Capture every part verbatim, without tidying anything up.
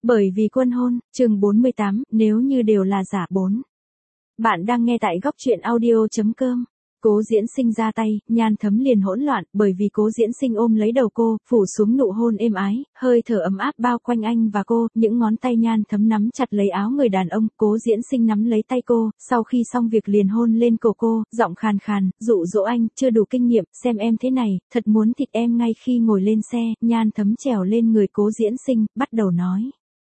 Bởi vì quân hôn, chương bốn mươi tám, nếu như đều là giả bốn. Bạn đang nghe tại góc truyện audio.com. Cố Diễn Sinh ra tay, Nhan Thấm liền hỗn loạn, bởi vì Cố Diễn Sinh ôm lấy đầu cô, phủ xuống nụ hôn êm ái, hơi thở ấm áp bao quanh anh và cô, những ngón tay Nhan Thấm nắm chặt lấy áo người đàn ông, Cố Diễn Sinh nắm lấy tay cô, sau khi xong việc liền hôn lên cổ cô, giọng khàn khàn, dụ dỗ anh, chưa đủ kinh nghiệm, xem em thế này, thật muốn thịt em. Ngay khi ngồi lên xe, Nhan Thấm trèo lên người Cố Diễn Sinh, bắt đầu nói.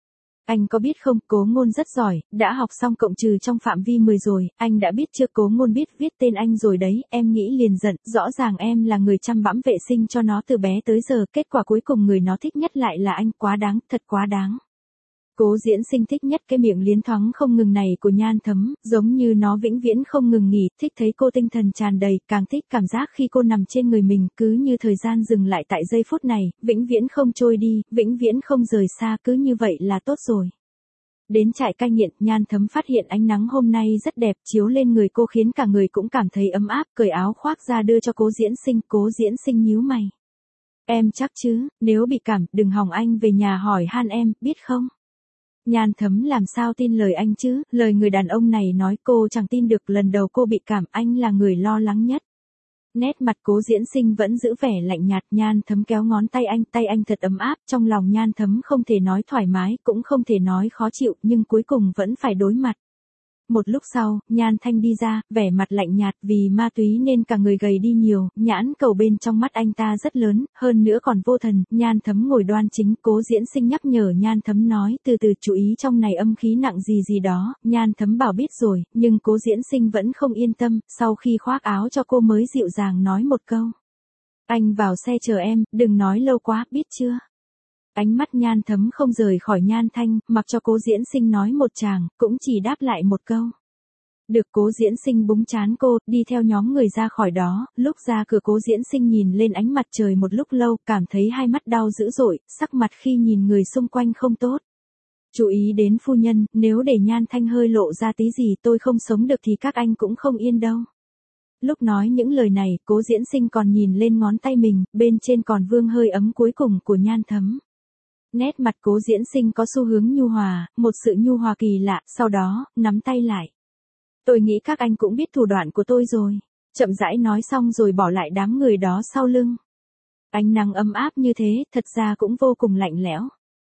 Anh có biết không, Cố Ngôn rất giỏi, đã học xong cộng trừ trong phạm vi mười rồi, anh đã biết chưa? Cố Ngôn biết viết tên anh rồi đấy, em nghĩ liền giận, rõ ràng em là người chăm bẵm vệ sinh cho nó từ bé tới giờ, kết quả cuối cùng người nó thích nhất lại là anh, quá đáng, thật quá đáng. Cố Diễn Sinh thích nhất cái miệng liến thoáng không ngừng này của Nhan Thấm, giống như nó vĩnh viễn không ngừng nghỉ, thích thấy cô tinh thần tràn đầy, càng thích cảm giác khi cô nằm trên người mình, cứ như thời gian dừng lại tại giây phút này, vĩnh viễn không trôi đi, vĩnh viễn không rời xa, cứ như vậy là tốt rồi. Đến trại cai nghiện, Nhan Thấm phát hiện ánh nắng hôm nay rất đẹp, chiếu lên người cô khiến cả người cũng cảm thấy ấm áp, cởi áo khoác ra đưa cho Cố Diễn Sinh, Cố Diễn Sinh nhíu mày. Em chắc chứ, nếu bị cảm, đừng hòng anh về nhà hỏi han em, biết không? Nhan Thấm làm sao tin lời anh chứ, lời người đàn ông này nói cô chẳng tin được, lần đầu cô bị cảm, anh là người lo lắng nhất. Nét mặt Cố Diễn Sinh vẫn giữ vẻ lạnh nhạt, Nhan Thấm kéo ngón tay anh, tay anh thật ấm áp, trong lòng Nhan Thấm không thể nói thoải mái, cũng không thể nói khó chịu, nhưng cuối cùng vẫn phải đối mặt. Một lúc sau, Nhan Thanh đi ra, vẻ mặt lạnh nhạt, vì ma túy nên cả người gầy đi nhiều, nhãn cầu bên trong mắt anh ta rất lớn, hơn nữa còn vô thần. Nhan Thấm ngồi đoan chính, Cố Diễn Sinh nhắc nhở Nhan Thấm nói, từ từ chú ý trong này âm khí nặng gì gì đó. Nhan Thấm bảo biết rồi, nhưng Cố Diễn Sinh vẫn không yên tâm, sau khi khoác áo cho cô mới dịu dàng nói một câu. Anh vào xe chờ em, đừng nói lâu quá, biết chưa? Ánh mắt Nhan Thấm không rời khỏi Nhan Thanh, mặc cho Cố Diễn Sinh nói một tràng, cũng chỉ đáp lại một câu. Được. Cố Diễn Sinh búng trán cô, đi theo nhóm người ra khỏi đó, lúc ra cửa Cố Diễn Sinh nhìn lên ánh mặt trời một lúc lâu, cảm thấy hai mắt đau dữ dội, sắc mặt khi nhìn người xung quanh không tốt. Chú ý đến phu nhân, nếu để Nhan Thanh hơi lộ ra tí gì tôi không sống được thì các anh cũng không yên đâu. Lúc nói những lời này, Cố Diễn Sinh còn nhìn lên ngón tay mình, bên trên còn vương hơi ấm cuối cùng của Nhan Thấm. Nét mặt Cố Diễn Sinh có xu hướng nhu hòa, một sự nhu hòa kỳ lạ, sau đó, nắm tay lại. Tôi nghĩ các anh cũng biết thủ đoạn của tôi rồi. Chậm rãi nói xong rồi bỏ lại đám người đó sau lưng. Ánh nắng ấm áp như thế, thật ra cũng vô cùng lạnh lẽo.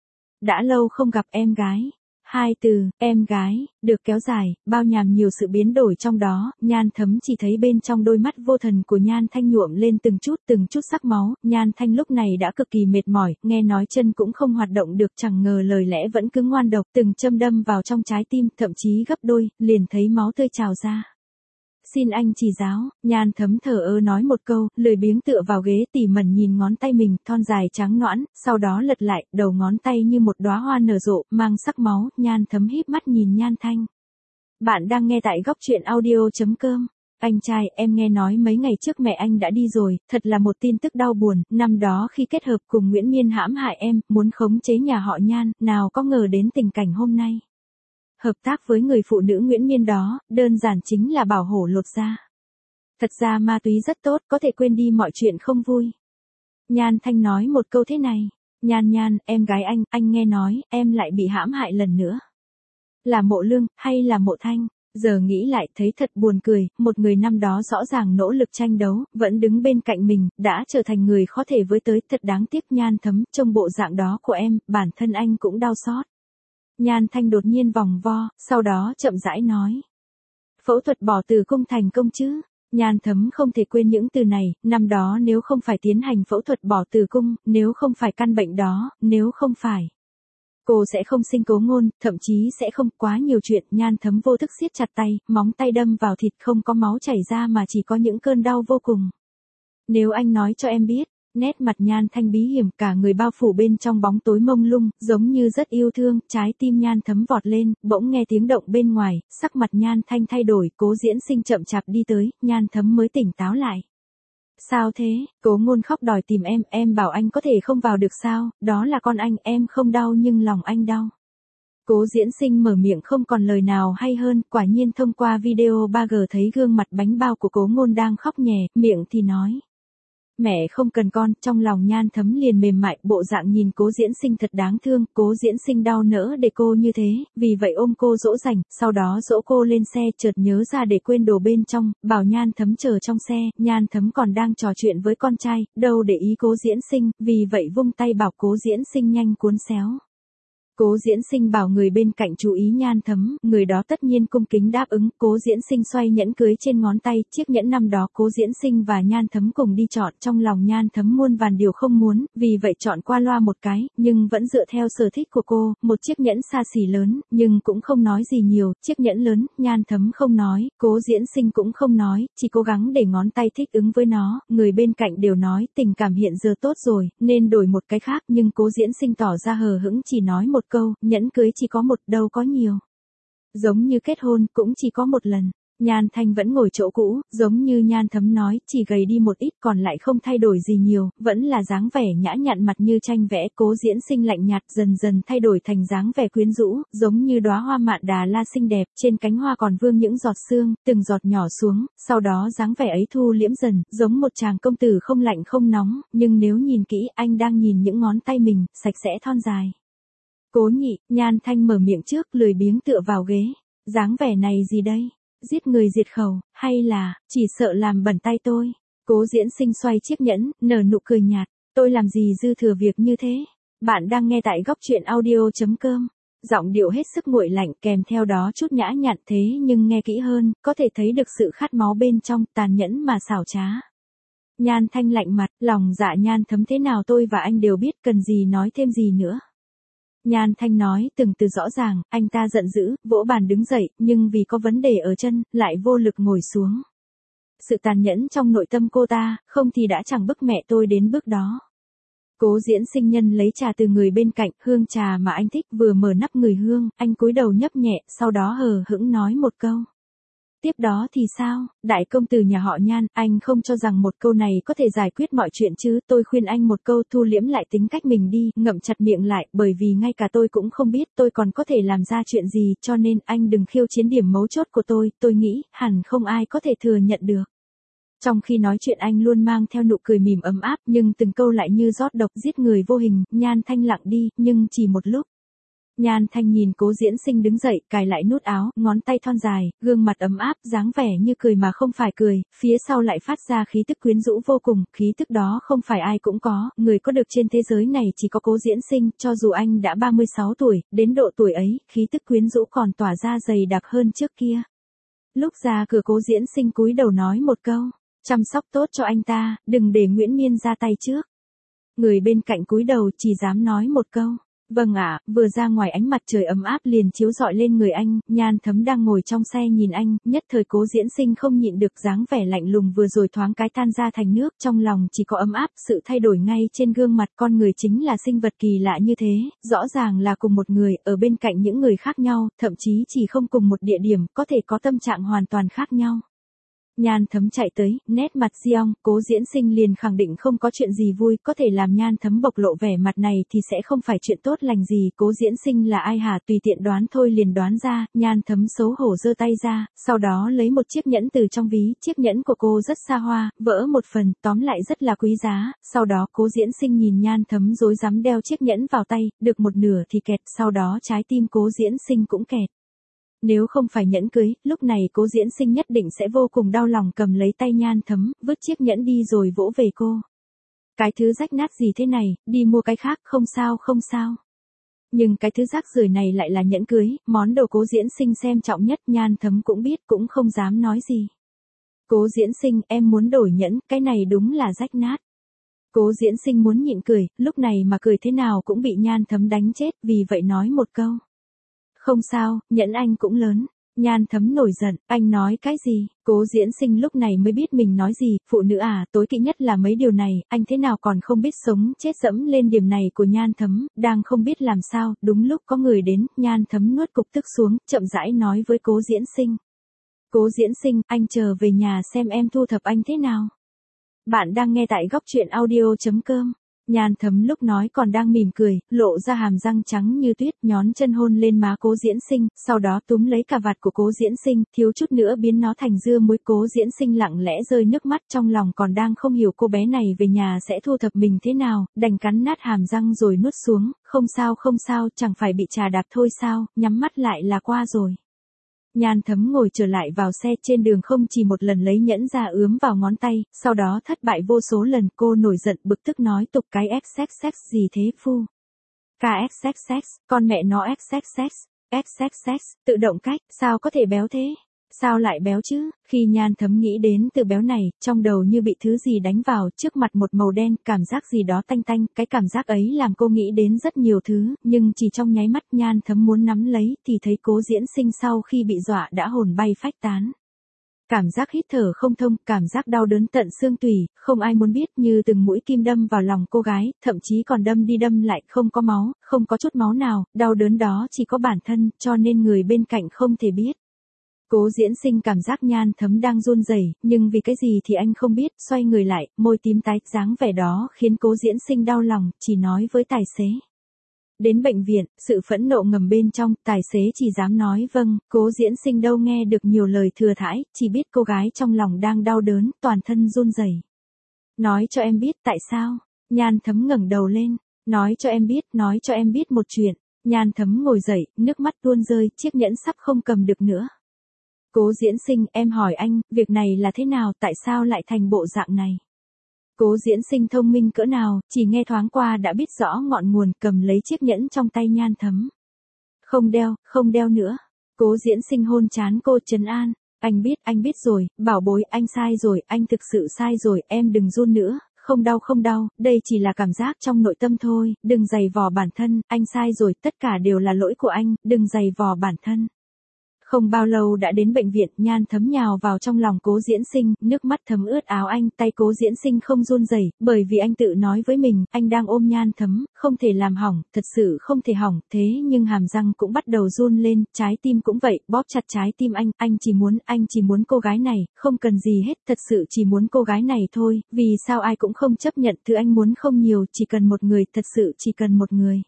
Đã lâu không gặp em gái. Hai từ, em gái, được kéo dài, bao nhàm nhiều sự biến đổi trong đó, Nhan Thấm chỉ thấy bên trong đôi mắt vô thần của Nhan Thanh nhuộm lên từng chút từng chút sắc máu, Nhan Thanh lúc này đã cực kỳ mệt mỏi, nghe nói chân cũng không hoạt động được, chẳng ngờ lời lẽ vẫn cứ ngoan độc, từng châm đâm vào trong trái tim, thậm chí gấp đôi, liền thấy máu tươi trào ra. Xin anh chỉ giáo, Nhan Thấm thở ơ nói một câu, lười biếng tựa vào ghế tỉ mẩn nhìn ngón tay mình, thon dài trắng nõn, sau đó lật lại, đầu ngón tay như một đóa hoa nở rộ, mang sắc máu, Nhan Thấm híp mắt nhìn Nhan Thanh. Bạn đang nghe tại góc truyện audio.com. Anh trai, em nghe nói mấy ngày trước mẹ anh đã đi rồi, thật là một tin tức đau buồn, năm đó khi kết hợp cùng Nguyễn Miên hãm hại em, muốn khống chế nhà họ Nhan, nào có ngờ đến tình cảnh hôm nay. Hợp tác với người phụ nữ Nguyễn Miên đó, đơn giản chính là bảo hổ lột da. Thật ra ma túy rất tốt, có thể quên đi mọi chuyện không vui. Nhan Thanh nói một câu thế này. Nhan Nhan, em gái anh, anh nghe nói, em lại bị hãm hại lần nữa. Là Mộ Lương, hay là Mộ Thanh? Giờ nghĩ lại thấy thật buồn cười, một người năm đó rõ ràng nỗ lực tranh đấu, vẫn đứng bên cạnh mình, đã trở thành người khó thể với tới, thật đáng tiếc. Nhan Thấm, trong bộ dạng đó của em, bản thân anh cũng đau xót. Nhan Thanh đột nhiên vòng vo, sau đó chậm rãi nói. Phẫu thuật bỏ tử cung thành công chứ? Nhan Thấm không thể quên những từ này, năm đó nếu không phải tiến hành phẫu thuật bỏ tử cung, nếu không phải căn bệnh đó, nếu không phải. Cô sẽ không sinh Cố Ngôn, thậm chí sẽ không, quá nhiều chuyện. Nhan Thấm vô thức siết chặt tay, móng tay đâm vào thịt, không có máu chảy ra mà chỉ có những cơn đau vô cùng. Nếu anh nói cho em biết. Nét mặt Nhan Thanh bí hiểm, cả người bao phủ bên trong bóng tối mông lung, giống như rất yêu thương, trái tim Nhan Thấm vọt lên, bỗng nghe tiếng động bên ngoài, sắc mặt Nhan Thanh thay đổi, Cố Diễn Sinh chậm chạp đi tới, Nhan Thấm mới tỉnh táo lại. Sao thế? Cố Ngôn khóc đòi tìm em, em bảo anh có thể không vào được sao, đó là con anh, em không đau nhưng lòng anh đau. Cố Diễn Sinh mở miệng không còn lời nào hay hơn, quả nhiên thông qua video ba G thấy gương mặt bánh bao của Cố Ngôn đang khóc nhè, miệng thì nói. Mẹ không cần con, trong lòng Nhan Thấm liền mềm mại, bộ dạng nhìn Cố Diễn Sinh thật đáng thương, Cố Diễn Sinh đau nỡ để cô như thế, vì vậy ôm cô dỗ dành, sau đó dỗ cô lên xe, chợt nhớ ra để quên đồ bên trong, bảo Nhan Thấm chờ trong xe, Nhan Thấm còn đang trò chuyện với con trai, đâu để ý Cố Diễn Sinh, vì vậy vung tay bảo Cố Diễn Sinh nhanh cuốn xéo. Cố Diễn Sinh bảo người bên cạnh chú ý Nhan Thấm, người đó tất nhiên cung kính đáp ứng, Cố Diễn Sinh xoay nhẫn cưới trên ngón tay, chiếc nhẫn năm đó Cố Diễn Sinh và Nhan Thấm cùng đi chọn, trong lòng Nhan Thấm muôn vàn điều không muốn, vì vậy chọn qua loa một cái, nhưng vẫn dựa theo sở thích của cô, một chiếc nhẫn xa xỉ lớn, nhưng cũng không nói gì nhiều, chiếc nhẫn lớn, Nhan Thấm không nói, Cố Diễn Sinh cũng không nói, chỉ cố gắng để ngón tay thích ứng với nó, người bên cạnh đều nói, tình cảm hiện giờ tốt rồi, nên đổi một cái khác, nhưng Cố Diễn Sinh tỏ ra hờ hững chỉ nói một câu, nhẫn cưới chỉ có một, đâu có nhiều. Giống như kết hôn, cũng chỉ có một lần. Nhan Thanh vẫn ngồi chỗ cũ, giống như Nhan Thấm nói, chỉ gầy đi một ít còn lại không thay đổi gì nhiều, vẫn là dáng vẻ nhã nhặn mặt như tranh vẽ. Cố Diễn Sinh lạnh nhạt dần dần thay đổi thành dáng vẻ quyến rũ, giống như đóa hoa mạn đà la xinh đẹp, trên cánh hoa còn vương những giọt sương, từng giọt nhỏ xuống, sau đó dáng vẻ ấy thu liễm dần, giống một chàng công tử không lạnh không nóng, nhưng nếu nhìn kỹ, anh đang nhìn những ngón tay mình, sạch sẽ thon dài. Cố Nhị, Nhan Thanh mở miệng trước, lười biếng tựa vào ghế. Dáng vẻ này gì đây? Giết người diệt khẩu, hay là, chỉ sợ làm bẩn tay tôi? Cố Diễn Sinh xoay chiếc nhẫn, nở nụ cười nhạt. Tôi làm gì dư thừa việc như thế? Bạn đang nghe tại góc truyện audio.com. Giọng điệu hết sức nguội lạnh, kèm theo đó chút nhã nhặn, thế nhưng nghe kỹ hơn, có thể thấy được sự khát máu bên trong, tàn nhẫn mà xảo trá. Nhan Thanh lạnh mặt, lòng dạ Nhan Thấm thế nào tôi và anh đều biết, cần gì nói thêm gì nữa. Nhan Thanh nói từng từ rõ ràng, anh ta giận dữ, vỗ bàn đứng dậy, nhưng vì có vấn đề ở chân, lại vô lực ngồi xuống. Sự tàn nhẫn trong nội tâm cô ta, không thì đã chẳng bức mẹ tôi đến bước đó. Cố Diễn Sinh nhân lấy trà từ người bên cạnh, hương trà mà anh thích, vừa mở nắp người hương, anh cúi đầu nhấp nhẹ, sau đó hờ hững nói một câu. Tiếp đó thì sao, đại công tử nhà họ Nhan, anh không cho rằng một câu này có thể giải quyết mọi chuyện chứ, tôi khuyên anh một câu, thu liễm lại tính cách mình đi, ngậm chặt miệng lại, bởi vì ngay cả tôi cũng không biết tôi còn có thể làm ra chuyện gì, cho nên anh đừng khiêu chiến điểm mấu chốt của tôi, tôi nghĩ, hẳn không ai có thể thừa nhận được. Trong khi nói chuyện anh luôn mang theo nụ cười mỉm ấm áp, nhưng từng câu lại như rót độc giết người vô hình. Nhan Thanh lặng đi, nhưng chỉ một lúc. Nhan Thanh nhìn Cố Diễn Sinh đứng dậy, cài lại nút áo, ngón tay thon dài, gương mặt ấm áp, dáng vẻ như cười mà không phải cười, phía sau lại phát ra khí tức quyến rũ vô cùng, khí tức đó không phải ai cũng có, người có được trên thế giới này chỉ có Cố Diễn Sinh, cho dù anh đã ba mươi sáu tuổi, đến độ tuổi ấy, khí tức quyến rũ còn tỏa ra dày đặc hơn trước kia. Lúc ra cửa Cố Diễn Sinh cúi đầu nói một câu, chăm sóc tốt cho anh ta, đừng để Nguyễn Miên ra tay trước. Người bên cạnh cúi đầu chỉ dám nói một câu. Vâng ạ, vừa ra ngoài ánh mặt trời ấm áp liền chiếu rọi lên người anh, Nhan Thấm đang ngồi trong xe nhìn anh, nhất thời Cố Diễn Sinh không nhịn được dáng vẻ lạnh lùng vừa rồi thoáng cái tan ra thành nước, trong lòng chỉ có ấm áp, sự thay đổi ngay trên gương mặt con người chính là sinh vật kỳ lạ như thế, rõ ràng là cùng một người, ở bên cạnh những người khác nhau, thậm chí chỉ không cùng một địa điểm, có thể có tâm trạng hoàn toàn khác nhau. Nhan Thấm chạy tới, nét mặt Giong, Cố Diễn Sinh liền khẳng định không có chuyện gì vui, có thể làm Nhan Thấm bộc lộ vẻ mặt này thì sẽ không phải chuyện tốt lành gì, Cố Diễn Sinh là ai hả, tùy tiện đoán thôi liền đoán ra, Nhan Thấm xấu hổ giơ tay ra, sau đó lấy một chiếc nhẫn từ trong ví, chiếc nhẫn của cô rất xa hoa, vỡ một phần, tóm lại rất là quý giá, sau đó Cố Diễn Sinh nhìn Nhan Thấm rối rắm đeo chiếc nhẫn vào tay, được một nửa thì kẹt, sau đó trái tim Cố Diễn Sinh cũng kẹt. Nếu không phải nhẫn cưới, lúc này Cố Diễn Sinh nhất định sẽ vô cùng đau lòng cầm lấy tay Nhan Thấm, vứt chiếc nhẫn đi rồi vỗ về cô. Cái thứ rách nát gì thế này, đi mua cái khác, không sao không sao. Nhưng cái thứ rác rưởi này lại là nhẫn cưới, món đồ Cố Diễn Sinh xem trọng nhất, Nhan Thấm cũng biết cũng không dám nói gì. Cố Diễn Sinh, em muốn đổi nhẫn, cái này đúng là rách nát. Cố Diễn Sinh muốn nhịn cười, lúc này mà cười thế nào cũng bị Nhan Thấm đánh chết, vì vậy nói một câu. Không sao, nhẫn anh cũng lớn. Nhan Thấm nổi giận, anh nói cái gì? Cố Diễn Sinh lúc này mới biết mình nói gì, phụ nữ à, tối kỵ nhất là mấy điều này, anh thế nào còn không biết sống, chết dẫm lên điểm này của Nhan Thấm, đang không biết làm sao, đúng lúc có người đến, Nhan Thấm nuốt cục tức xuống, chậm rãi nói với Cố Diễn Sinh. Cố Diễn Sinh, anh chờ về nhà xem em thu thập anh thế nào. Bạn đang nghe tại góc truyện audio.com. Nhan Thấm lúc nói còn đang mỉm cười, lộ ra hàm răng trắng như tuyết, nhón chân hôn lên má Cố Diễn Sinh, sau đó túm lấy cà vạt của Cố Diễn Sinh, thiếu chút nữa biến nó thành dưa muối. Cố Diễn Sinh lặng lẽ rơi nước mắt, trong lòng còn đang không hiểu cô bé này về nhà sẽ thu thập mình thế nào, đành cắn nát hàm răng rồi nuốt xuống, không sao không sao, chẳng phải bị trà đạp thôi sao, nhắm mắt lại là qua rồi. Nhan Thấm ngồi trở lại vào xe, trên đường không chỉ một lần lấy nhẫn ra ướm vào ngón tay, sau đó thất bại vô số lần. Cô nổi giận bực tức nói tục cái xx xx gì thế phu. Kxxx, con mẹ nó xxx, xxx, tự động cách, sao có thể béo thế? Sao lại béo chứ? Khi Nhan Thấm nghĩ đến từ béo này, trong đầu như bị thứ gì đánh vào, trước mặt một màu đen, cảm giác gì đó tanh tanh, cái cảm giác ấy làm cô nghĩ đến rất nhiều thứ, nhưng chỉ trong nháy mắt Nhan Thấm muốn nắm lấy, thì thấy Cố Diễn Sinh sau khi bị dọa đã hồn bay phách tán. Cảm giác hít thở không thông, cảm giác đau đớn tận xương tủy, không ai muốn biết, như từng mũi kim đâm vào lòng cô gái, thậm chí còn đâm đi đâm lại, không có máu, không có chút máu nào, đau đớn đó chỉ có bản thân, cho nên người bên cạnh không thể biết. Cố Diễn Sinh cảm giác Nhan Thấm đang run rẩy, nhưng vì cái gì thì anh không biết, xoay người lại, môi tím tái, dáng vẻ đó khiến Cố Diễn Sinh đau lòng, chỉ nói với tài xế. Đến bệnh viện, sự phẫn nộ ngầm bên trong, tài xế chỉ dám nói vâng, Cố Diễn Sinh đâu nghe được nhiều lời thừa thãi, chỉ biết cô gái trong lòng đang đau đớn, toàn thân run rẩy. Nói cho em biết tại sao? Nhan Thấm ngẩng đầu lên, nói cho em biết, nói cho em biết một chuyện. Nhan Thấm ngồi dậy, nước mắt tuôn rơi, chiếc nhẫn sắp không cầm được nữa. Cố Diễn Sinh, em hỏi anh, việc này là thế nào, tại sao lại thành bộ dạng này? Cố Diễn Sinh thông minh cỡ nào, chỉ nghe thoáng qua đã biết rõ ngọn nguồn, cầm lấy chiếc nhẫn trong tay Nhan Thấm. Không đeo, không đeo nữa. Cố Diễn Sinh hôn trán cô, trấn an. Anh biết, anh biết rồi, bảo bối, anh sai rồi, anh thực sự sai rồi, em đừng run nữa. Không đau không đau, đây chỉ là cảm giác trong nội tâm thôi, đừng giày vò bản thân, anh sai rồi, tất cả đều là lỗi của anh, đừng giày vò bản thân. Không bao lâu đã đến bệnh viện, Nhan Thấm nhào vào trong lòng Cố Diễn Sinh, nước mắt thấm ướt áo anh, tay Cố Diễn Sinh không run rẩy, bởi vì anh tự nói với mình, anh đang ôm Nhan Thấm, không thể làm hỏng, thật sự không thể hỏng, thế nhưng hàm răng cũng bắt đầu run lên, trái tim cũng vậy, bóp chặt trái tim anh, anh chỉ muốn, anh chỉ muốn cô gái này, không cần gì hết, thật sự chỉ muốn cô gái này thôi, vì sao ai cũng không chấp nhận, thứ anh muốn không nhiều, chỉ cần một người, thật sự chỉ cần một người.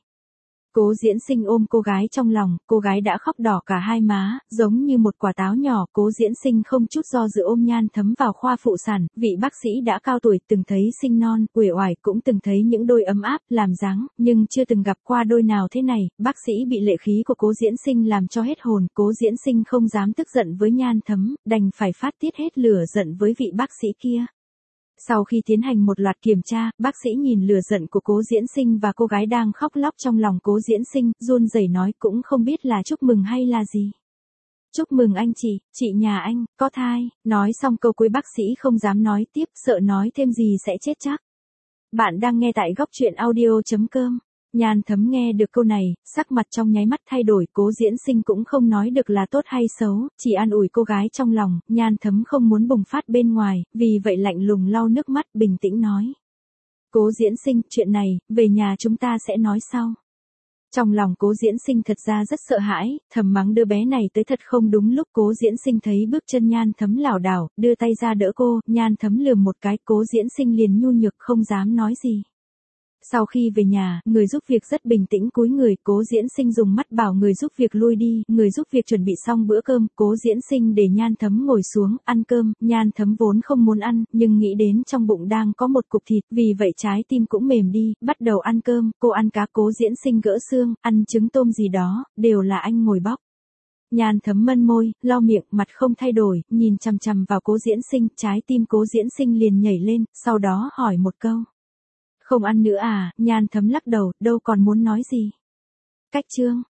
Cố Diễn Sinh ôm cô gái trong lòng, cô gái đã khóc đỏ cả hai má, giống như một quả táo nhỏ. Cố Diễn Sinh không chút do dự ôm Nhan Thấm vào khoa phụ sản, vị bác sĩ đã cao tuổi, từng thấy sinh non, uể oải, cũng từng thấy những đôi ấm áp, làm dáng, nhưng chưa từng gặp qua đôi nào thế này. Bác sĩ bị lệ khí của Cố Diễn Sinh làm cho hết hồn, Cố Diễn Sinh không dám tức giận với Nhan Thấm, đành phải phát tiết hết lửa giận với vị bác sĩ kia. Sau khi tiến hành một loạt kiểm tra, bác sĩ nhìn lửa giận của Cố Diễn Sinh và cô gái đang khóc lóc trong lòng Cố Diễn Sinh, run rẩy nói, cũng không biết là chúc mừng hay là gì. Chúc mừng anh chị, chị nhà anh, có thai. Nói xong câu cuối bác sĩ không dám nói tiếp, sợ nói thêm gì sẽ chết chắc. Bạn đang nghe tại góc truyện audio chấm com. Nhan Thấm nghe được câu này, sắc mặt trong nháy mắt thay đổi, Cố Diễn Sinh cũng không nói được là tốt hay xấu, chỉ an ủi cô gái trong lòng. Nhan Thấm không muốn bùng phát bên ngoài, vì vậy lạnh lùng lau nước mắt, bình tĩnh nói. Cố Diễn Sinh, chuyện này, về nhà chúng ta sẽ nói sau. Trong lòng Cố Diễn Sinh thật ra rất sợ hãi, thầm mắng đứa bé này tới thật không đúng lúc. Cố Diễn Sinh thấy bước chân Nhan Thấm lảo đảo, đưa tay ra đỡ cô, Nhan Thấm lườm một cái, Cố Diễn Sinh liền nhu nhược không dám nói gì. Sau khi về nhà, người giúp việc rất bình tĩnh cúi người, Cố Diễn Sinh dùng mắt bảo người giúp việc lui đi, người giúp việc chuẩn bị xong bữa cơm, Cố Diễn Sinh để Nhan Thấm ngồi xuống, ăn cơm. Nhan Thấm vốn không muốn ăn, nhưng nghĩ đến trong bụng đang có một cục thịt, vì vậy trái tim cũng mềm đi, bắt đầu ăn cơm. Cô ăn cá, Cố Diễn Sinh gỡ xương, ăn trứng tôm gì đó, đều là anh ngồi bóc. Nhan Thấm mân môi, lau miệng, mặt không thay đổi, nhìn chằm chằm vào Cố Diễn Sinh, trái tim Cố Diễn Sinh liền nhảy lên, sau đó hỏi một câu. Không ăn nữa à? Nhan Thấm lắc đầu, đâu còn muốn nói gì. Cách chương.